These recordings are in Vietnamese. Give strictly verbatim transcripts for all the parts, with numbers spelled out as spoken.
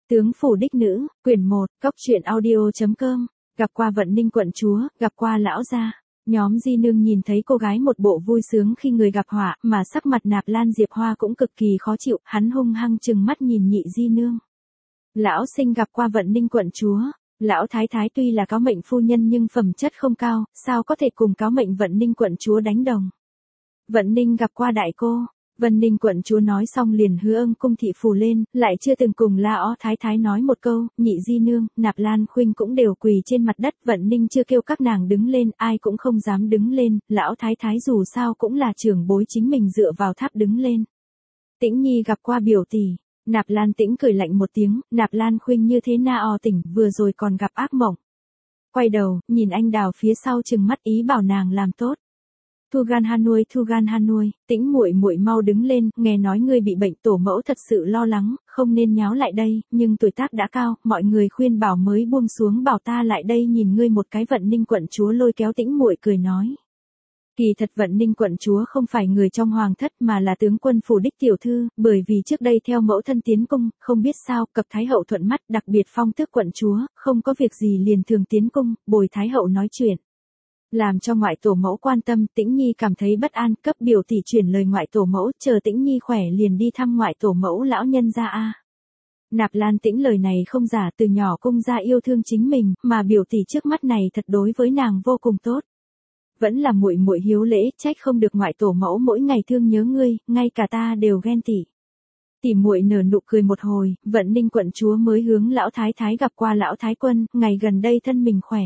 Tướng phủ đích nữ, quyển một, cóc truyện audio.com, gặp qua Vận Ninh quận chúa, gặp qua lão gia. Nhóm Di Nương nhìn thấy cô gái một bộ vui sướng khi người gặp họa, mà sắc mặt Nạp Lan Diệp Hoa cũng cực kỳ khó chịu, hắn hung hăng trừng mắt nhìn nhị Di Nương. Lão sinh gặp qua Vận Ninh quận chúa, lão thái thái tuy là cáo mệnh phu nhân nhưng phẩm chất không cao, sao có thể cùng cáo mệnh Vận Ninh quận chúa đánh đồng. Vận Ninh gặp qua đại cô. Vân Ninh quận chúa nói xong liền hứa âng cung thị phù lên, lại chưa từng cùng La Ó Thái Thái nói một câu, nhị Di Nương, Nạp Lan Khuynh cũng đều quỳ trên mặt đất, Vận Ninh chưa kêu các nàng đứng lên, ai cũng không dám đứng lên, lão Thái Thái dù sao cũng là trưởng bối chính mình dựa vào tháp đứng lên. Tĩnh Nhi gặp qua biểu tỷ, Nạp Lan Tĩnh cười lạnh một tiếng, Nạp Lan Khuynh như thế na o tỉnh, vừa rồi còn gặp ác mộng. Quay đầu, nhìn anh đào phía sau trừng mắt ý bảo nàng làm tốt. Thu gan ha nuôi, thu gan ha nuôi, Tĩnh muội muội mau đứng lên, nghe nói ngươi bị bệnh, tổ mẫu thật sự lo lắng, không nên nháo lại đây, nhưng tuổi tác đã cao, mọi người khuyên bảo mới buông xuống bảo ta lại đây nhìn ngươi một cái. Vận Ninh quận chúa lôi kéo Tĩnh muội cười nói. Kỳ thật Vận Ninh quận chúa không phải người trong hoàng thất mà là tướng quân phủ đích tiểu thư, bởi vì trước đây theo mẫu thân tiến cung, không biết sao, cập thái hậu thuận mắt, đặc biệt phong tước quận chúa, không có việc gì liền thường tiến cung, bồi thái hậu nói chuyện. Làm cho ngoại tổ mẫu quan tâm, Tĩnh Nhi cảm thấy bất an, cấp biểu tỷ chuyển lời ngoại tổ mẫu, chờ Tĩnh Nhi khỏe liền đi thăm ngoại tổ mẫu lão nhân gia a. Nạp Lan Tĩnh lời này không giả, từ nhỏ cung gia yêu thương chính mình, mà biểu tỷ trước mắt này thật đối với nàng vô cùng tốt. Vẫn là muội muội hiếu lễ, trách không được ngoại tổ mẫu mỗi ngày thương nhớ ngươi, ngay cả ta đều ghen tị. Tỷ muội nở nụ cười một hồi, Vận Ninh quận chúa mới hướng lão thái thái gặp qua lão thái quân, ngày gần đây thân mình khỏe.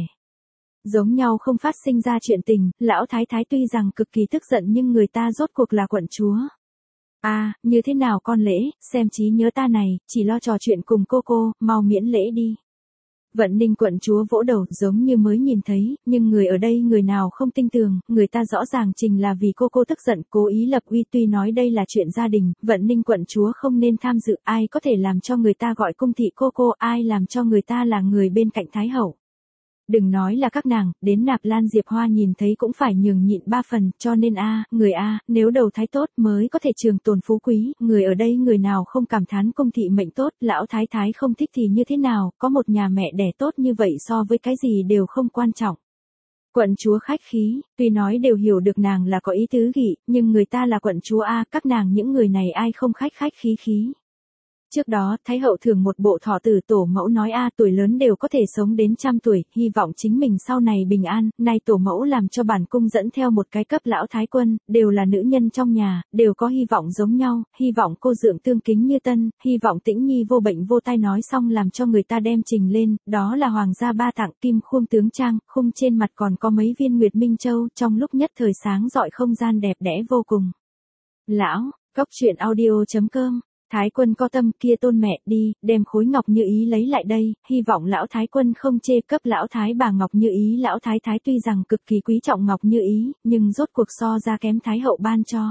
Giống nhau không phát sinh ra chuyện tình, lão thái thái tuy rằng cực kỳ tức giận nhưng người ta rốt cuộc là quận chúa. A, à, như thế nào con lễ, xem trí nhớ ta này, chỉ lo trò chuyện cùng cô cô, mau miễn lễ đi. Vận Ninh quận chúa vỗ đầu giống như mới nhìn thấy, nhưng người ở đây người nào không tin tưởng, người ta rõ ràng trình là vì cô cô tức giận, cố ý lập uy. Tuy nói đây là chuyện gia đình, Vận Ninh quận chúa không nên tham dự, ai có thể làm cho người ta gọi cung thị cô cô, ai làm cho người ta là người bên cạnh thái hậu. Đừng nói là các nàng, đến Nạp Lan Diệp Hoa nhìn thấy cũng phải nhường nhịn ba phần, cho nên a, người a, nếu đầu thái tốt mới có thể trường tồn phú quý, người ở đây người nào không cảm thán cung thị mệnh tốt, lão thái thái không thích thì như thế nào, có một nhà mẹ đẻ tốt như vậy so với cái gì đều không quan trọng. Quận chúa khách khí, tuy nói đều hiểu được nàng là có ý tứ gỉ, nhưng người ta là quận chúa a, các nàng những người này ai không khách khách khí khí. Trước đó, Thái hậu thường một bộ thọ tử tổ mẫu nói a, tuổi lớn đều có thể sống đến trăm tuổi, hy vọng chính mình sau này bình an, nay tổ mẫu làm cho bản cung dẫn theo một cái cấp lão thái quân, đều là nữ nhân trong nhà, đều có hy vọng giống nhau, hy vọng cô dượng tương kính như tân, hy vọng Tĩnh Nhi vô bệnh vô tai. Nói xong làm cho người ta đem trình lên, đó là hoàng gia ba tặng kim khuôn tướng trang, khung trên mặt còn có mấy viên nguyệt minh châu, trong lúc nhất thời sáng rọi không gian đẹp đẽ vô cùng. Lão, cóc truyện audio.com. Thái quân có tâm, kia tôn mẹ đi, đem khối ngọc như ý lấy lại đây, hy vọng lão thái quân không chê. Cấp lão thái bà ngọc như ý. Lão thái thái tuy rằng cực kỳ quý trọng ngọc như ý, nhưng rốt cuộc so ra kém thái hậu ban cho.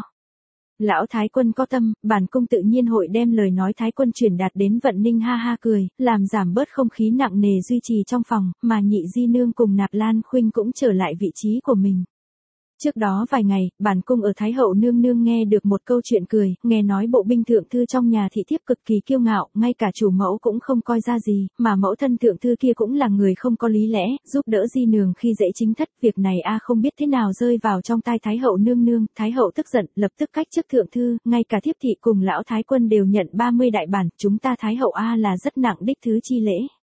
Lão thái quân có tâm, bản cung tự nhiên hội đem lời nói thái quân truyền đạt đến. Vận Ninh ha ha cười, làm giảm bớt không khí nặng nề duy trì trong phòng, mà nhị Di Nương cùng Nạp Lan Khuynh cũng trở lại vị trí của mình. Trước đó vài ngày, bản cung ở Thái hậu nương nương nghe được một câu chuyện cười, nghe nói bộ binh thượng thư trong nhà thị thiếp cực kỳ kiêu ngạo, ngay cả chủ mẫu cũng không coi ra gì, mà mẫu thân thượng thư kia cũng là người không có lý lẽ, giúp đỡ Di Nương khi dễ chính thất. Việc này a không biết thế nào rơi vào trong tai Thái hậu nương nương, Thái hậu tức giận, lập tức cách chức thượng thư, ngay cả thiếp thị cùng lão thái quân đều nhận ba mươi đại bản, chúng ta Thái hậu a là rất nặng đích thứ chi lễ.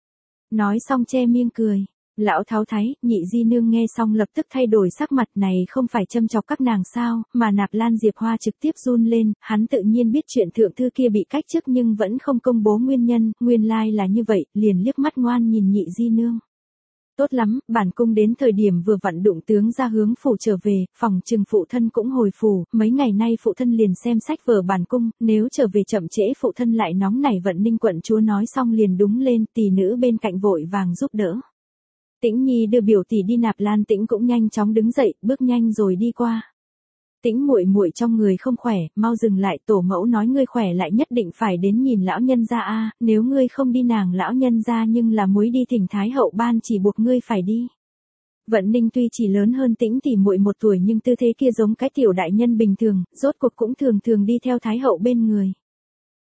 Nói xong che miệng cười. Lão thái thái, nhị Di Nương nghe xong lập tức thay đổi sắc mặt, này không phải châm chọc các nàng sao, mà Nạp Lan Diệp Hoa trực tiếp run lên, hắn tự nhiên biết chuyện thượng thư kia bị cách chức nhưng vẫn không công bố nguyên nhân, nguyên lai là như vậy, liền liếc mắt ngoan nhìn nhị Di Nương. Tốt lắm, bản cung đến thời điểm vừa vặn đụng tướng ra hướng phủ trở về, phòng trừng phụ thân cũng hồi phủ, mấy ngày nay phụ thân liền xem sách vở bản cung, nếu trở về chậm trễ phụ thân lại nóng nảy. Vận Ninh quận chúa nói xong liền đúng lên, tỷ nữ bên cạnh vội vàng giúp đỡ. Tĩnh Nhi đưa biểu tỷ đi. Nạp Lan Tĩnh cũng nhanh chóng đứng dậy, bước nhanh rồi đi qua. Tĩnh muội muội trong người không khỏe, mau dừng lại, tổ mẫu nói ngươi khỏe lại nhất định phải đến nhìn lão nhân gia a, nếu ngươi không đi nàng lão nhân gia nhưng là muối đi thỉnh thái hậu ban chỉ buộc ngươi phải đi. Vận Ninh tuy chỉ lớn hơn Tĩnh tỷ muội một tuổi nhưng tư thế kia giống cái tiểu đại nhân bình thường, rốt cuộc cũng thường thường đi theo thái hậu bên người.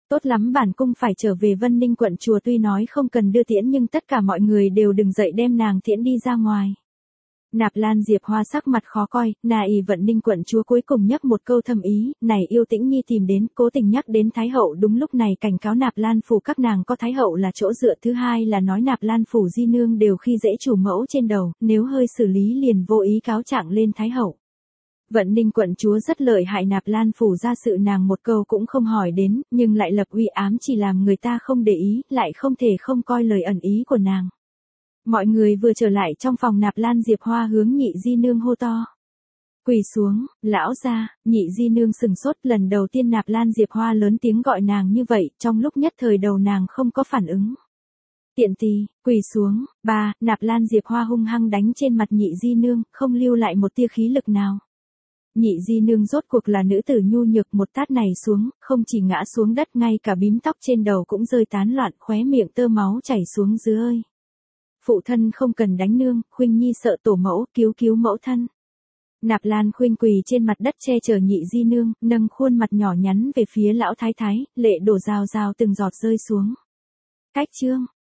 Tốt lắm, bản cung phải trở về Vân Ninh quận chùa, tuy nói không cần đưa tiễn nhưng tất cả mọi người đều đừng dậy đem nàng tiễn đi ra ngoài. Nạp Lan Diệp Hoa sắc mặt khó coi, nà ỉ Vận Ninh quận chúa cuối cùng nhắc một câu thầm ý, này Yêu Tĩnh Nhi tìm đến, cố tình nhắc đến Thái hậu, đúng lúc này cảnh cáo Nạp Lan phủ các nàng có Thái hậu là chỗ dựa, thứ hai là nói Nạp Lan phủ di nương đều khi dễ chủ mẫu trên đầu, nếu hơi xử lý liền vô ý cáo trạng lên Thái hậu. Vận Ninh quận chúa rất lợi hại, Nạp Lan phủ ra sự nàng một câu cũng không hỏi đến, nhưng lại lập uy ám chỉ làm người ta không để ý, lại không thể không coi lời ẩn ý của nàng. Mọi người vừa trở lại trong phòng, Nạp Lan Diệp Hoa hướng nhị di nương hô to. Quỳ xuống, lão gia. Nhị di nương sừng sốt, lần đầu tiên Nạp Lan Diệp Hoa lớn tiếng gọi nàng như vậy, trong lúc nhất thời đầu nàng không có phản ứng. Tiện tì, quỳ xuống. Ba, Nạp Lan Diệp Hoa hung hăng đánh trên mặt nhị di nương, không lưu lại một tia khí lực nào. Nhị di nương rốt cuộc là nữ tử nhu nhược, một tát này xuống, không chỉ ngã xuống đất, ngay cả bím tóc trên đầu cũng rơi tán loạn, khóe miệng tơ máu chảy xuống dưới ơi. Phụ thân không cần đánh nương, Khuynh Nhi sợ tổ mẫu, cứu cứu mẫu thân. Nạp Lan Khuynh quỳ trên mặt đất che chở nhị di nương, nâng khuôn mặt nhỏ nhắn về phía lão thái thái, lệ đổ rào rào từng giọt rơi xuống. Cách chương